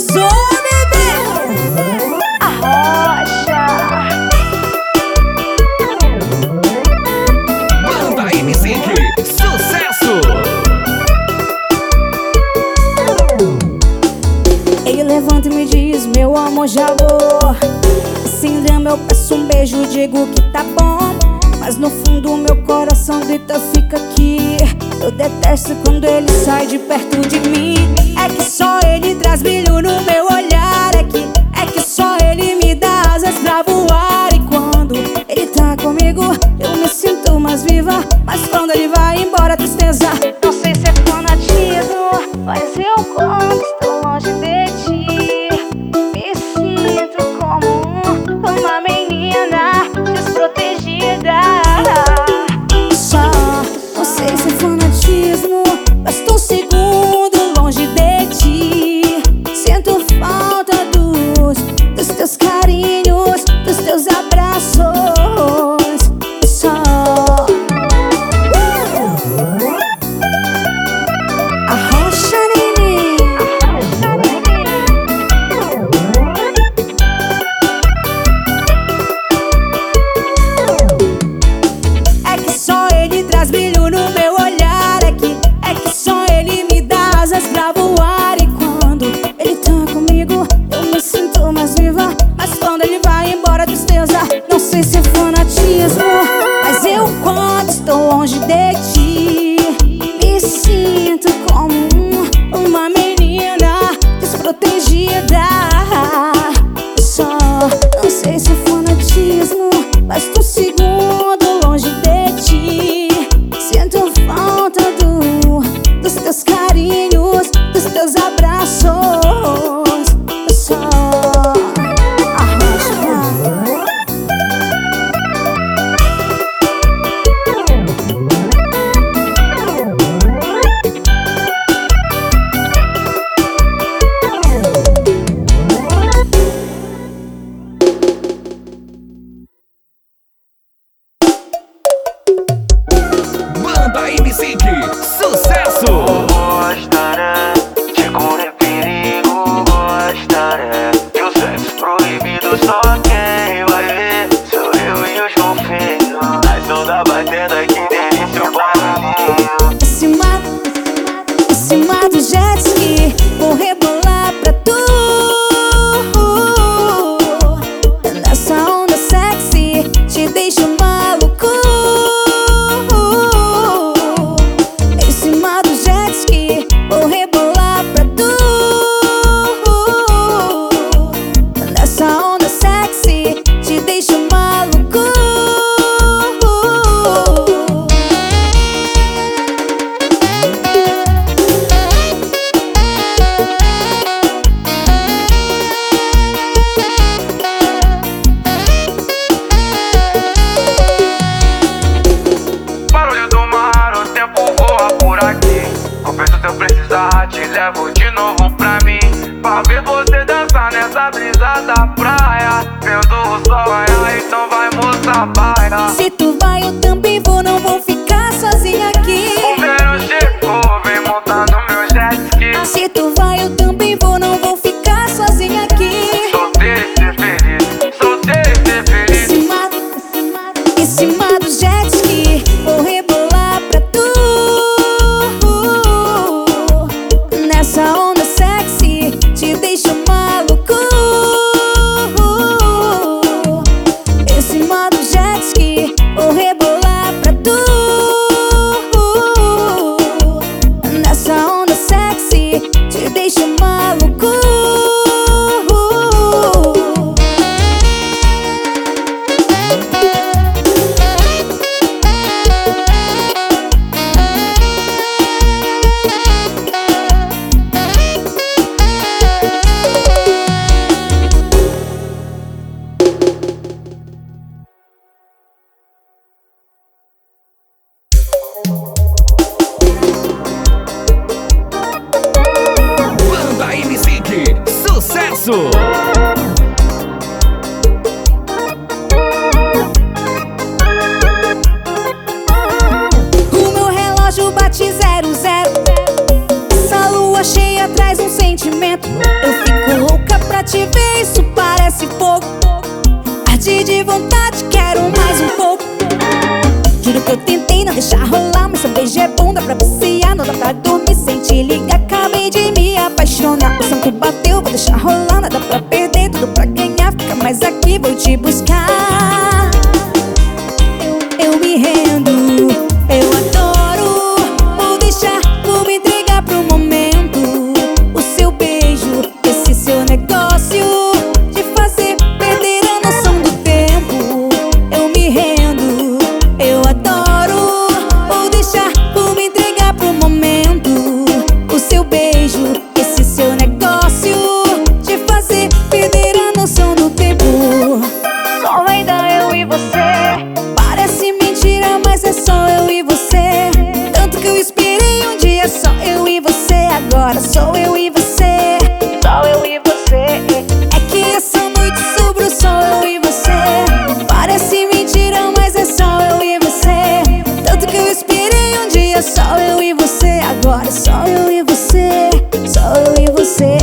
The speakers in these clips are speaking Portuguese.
Começou, bebê! Arrocha! Banda M5, sucesso! Ele levanta e me diz, meu amor, já vou. Assim lembra, eu peço um beijo, digo que tá bom. Mas no fundo meu coração grita, fica aqui. Eu detesto quando ele sai de perto de mim. É que só ele traz brilho no meu olhar. É que só ele me dá asas pra voar. E quando ele tá comigo, eu me sinto mais viva. Mas quando ele vai embora, a tristeza. Não sei se é fanatismo, mas eu quando estou longe de ti, me sinto como uma menina desprotegida. Só não sei se é fanatismo, mas tô segundo longe de ti. Sinto falta dos teus carinhos, dos teus abraços. Só arrocha, neném. É que só ele traz brilho no meu olhar. É que só ele me dá asas pra voar. E quando ele tá comigo, eu me sinto mais viva. Mas quando ele vai embora, a tristeza. Não sei se é fanatismo, mas eu quando estou longe de ti, me sinto como uma menina desprotegida. Só não sei se é fanatismo, mas tô segundo longe de ti. Sinto falta dos teus carinhos, dos teus abraços. Só arrocha. Banda M5, sucesso! Gostaria de correr perigo, gostaria que o sexo proibido só quem vai ver sou eu e os golfinhos. Mas não dá batendo aqui, delícia o barulhinho. Em cima do jet ski, vou rebolar pra tu. Nessa onda sexy, te deixo maluco. Em cima do jet ski, vou rebolar pra tu. Nessa onda sexy, te deixo maluco. Barulho do mar, o tempo voa por aqui. Confesso, se eu precisar, te levo de novo pra mim. Pra ver você dançar nessa brisa da praia. Vendo o sol raiar, então vai moça baia. Se tu vai, eu também vou, não vou ficar sozinha aqui. O verão chegou, vem montar no meu jet ski. Se tu vai, eu também vou, não vou ficar sozinha aqui. Solteiro e ser feliz, solteiro e ser feliz. Em cima do jet ski, vou rebolar pra tu. Nessa onda sexy, te deixo maluco. Em cima do jet ski, vou rebolar pra tu. Nessa onda sexy, te deixo maluco. Banda M5, sucesso! O meu relógio bate 00. Essa lua cheia traz um sentimento. Eu fico te ver, isso parece fogo. Arde de vontade, quero mais um pouco. Juro que eu tentei não deixar rolar, mas seu beijo é bom, dá pra viciar, não dá pra dormir sem te ligar. Acabei de me apaixonar, o santo bateu, vou deixar rolar. Nada pra perder, tudo pra ganhar, fica mais aqui, vou te buscar. Eu me rendo, eu adoro. Vou deixar, vou me entregar pro momento. O seu beijo, esse seu negócio de fazer perder a noção do tempo. Eu me rendo, eu adoro. Vou deixar, vou me entregar pro momento. O seu beijo, esse seu negócio de fazer perder a noção do tempo. Só vai dar eu e você. Parece mentira, mas é só eu e você. Tanto que eu esperei um dia, só eu e você. Agora sou eu e você, só eu e você. É que essa noite sobrou só eu e você. Parece mentira, mas é só eu e você. Tanto que eu esperei um dia, só eu e você. Agora só eu e você, só eu e você.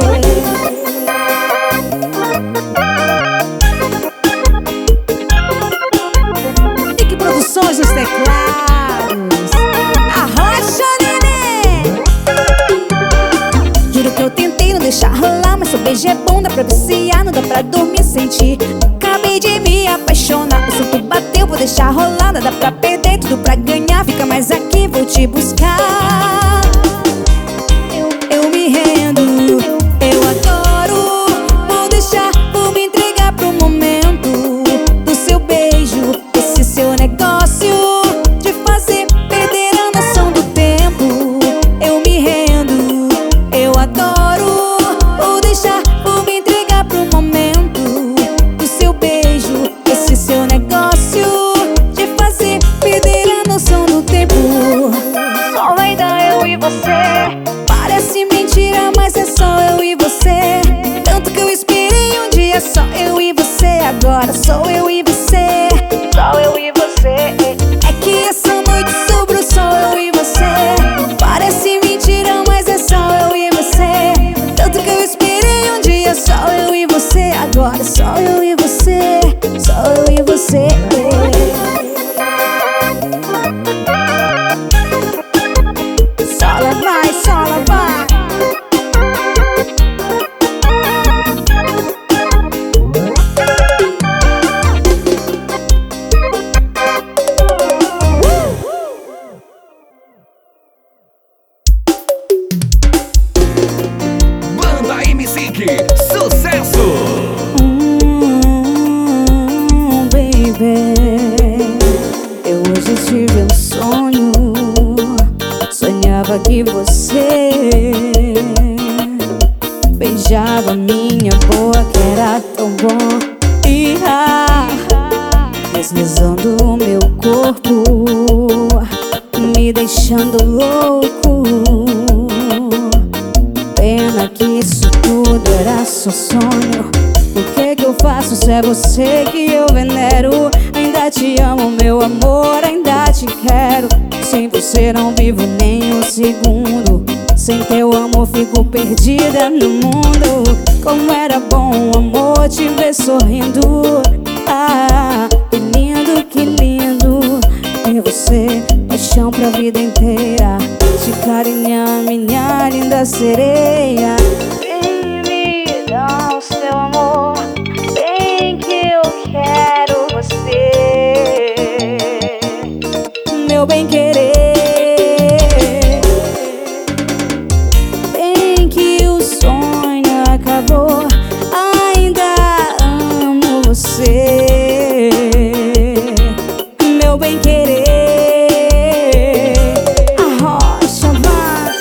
Fique Produções nos teclados. Arrocha, neném. Juro que eu tentei não deixar rolar, mas seu beijo é bom, dá pra viciar, não dá pra dormir sem ti. Acabei de me apaixonar, o santo bateu, vou deixar rolar. Nada pra perder, tudo pra ganhar, fica mais aqui, vou te buscar. Eu me rendo, eu adoro. Vou deixar, vou me entregar pro momento. Do seu beijo, esse seu negócio de fazer perder a noção do tempo. Eu me rendo, eu adoro. Vou deixar, vou me entregar pro momento. Do seu beijo, esse seu negócio de fazer perder a noção do tempo. Só vai dar eu e você. Parece mentira, mas é só eu e você. Tanto que eu esperei um dia, só eu e você. Agora sou eu e você, só eu e você. É que essa noite sobrou só eu e você. Parece mentira, mas é só eu e você. Tanto que eu esperei um dia, só eu e você. Agora só eu e você, só eu e você. Sola vai, sola vai. Banda M5, sucesso! Baby, eu hoje tive um sonho. Sonhava que você beijava minha boca, era tão bom. E deslizando o meu corpo, me deixando louco. Pena que isso tudo era só sonho. O que eu faço se é você que eu venero? Ainda te amo, meu amor, ainda te quero. Sem você não vivo nem um segundo. Sem teu amor fico perdida no mundo. Como era bom, amor, te ver sorrindo. Ah, que lindo ter você, paixão pra vida inteira. Te carinhar, minha linda sereia. Vem me dar o seu amor, bem que eu quero você, meu bem querer. Bem que o sonho acabou, ainda amo você, meu bem querer. Arrocha, vai.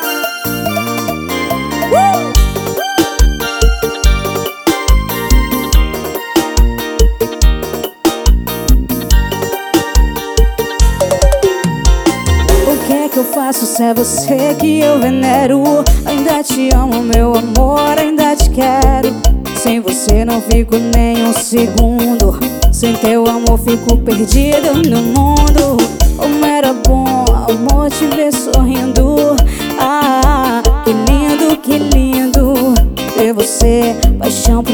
O que é que eu faço se é você que eu venero? Ainda te amo, meu amor, ainda te quero. Sem você não fico nem um segundo. Sem teu amor fico perdido no mundo. Como era bom, amor, te ver sorrindo. Ah, que lindo ter você,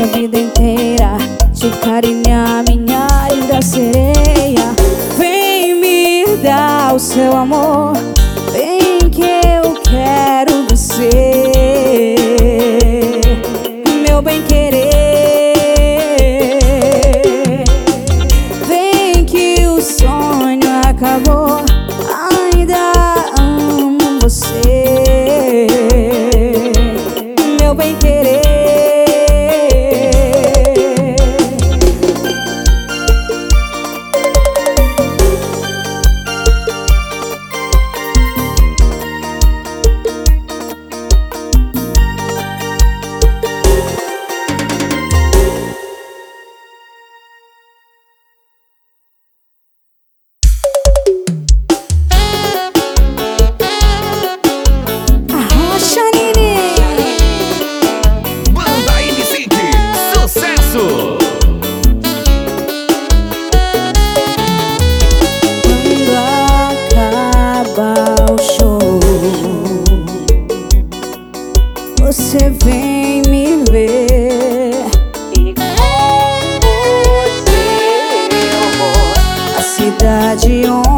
minha vida inteira, te carinhar, minha linda sereia. Vem me dar o seu amor, vem que eu quero você, meu bem querer. Vem que o sonho acabou, ainda amo você, meu bem querer. Você vem me ver e com você eu vou a cidade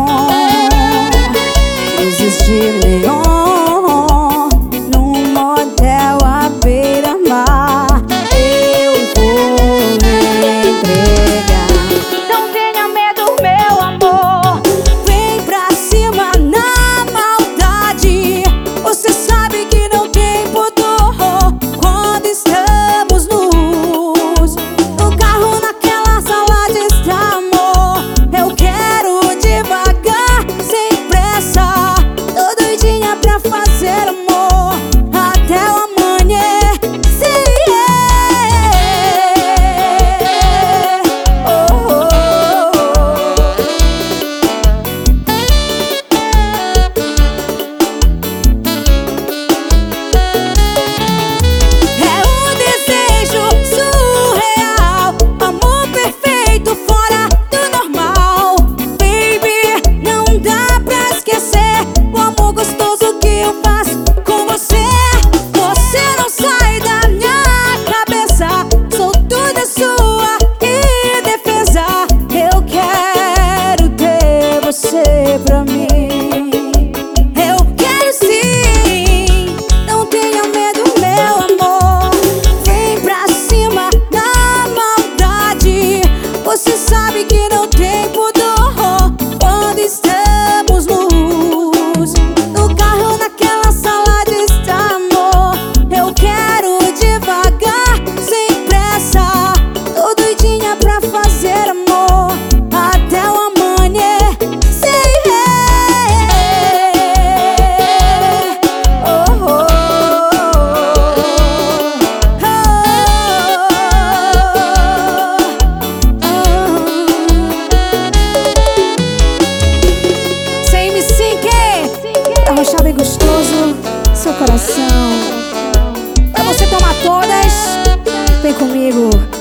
luzes de neon, num motel à beira-mar. Eu vou me entregar. Não tenha medo, meu amor, vem pra cima na maldade. Você sabe que não tem pudor quando estamos nus, no carro, naquela sala de estar, amor. Eu quero devagar, sem pressa, tô doidinha pra fazer amor até o amanhecer. Oh, oh, é um desejo surreal, amor perfeito fora do normal. Baby, não dá pra esquecer o amor gostoso que eu faço com você. Você não sai da minha cabeça, sou toda sua indefesa. Eu quero ter você pra mim. Eu quero sim, não tenha medo, meu amor, vem pra cima da maldade. Você sabe que não tem pudor quando estamos nus, no carro, naquela sala de estar, amor. Eu quero devagar, sem pressa, tô doidinha pra fazer amor até o amanhecer. Oh, oh, Sem me sinker, arrochar bem gostoso seu coração. Pra você tomar todas, vem comigo.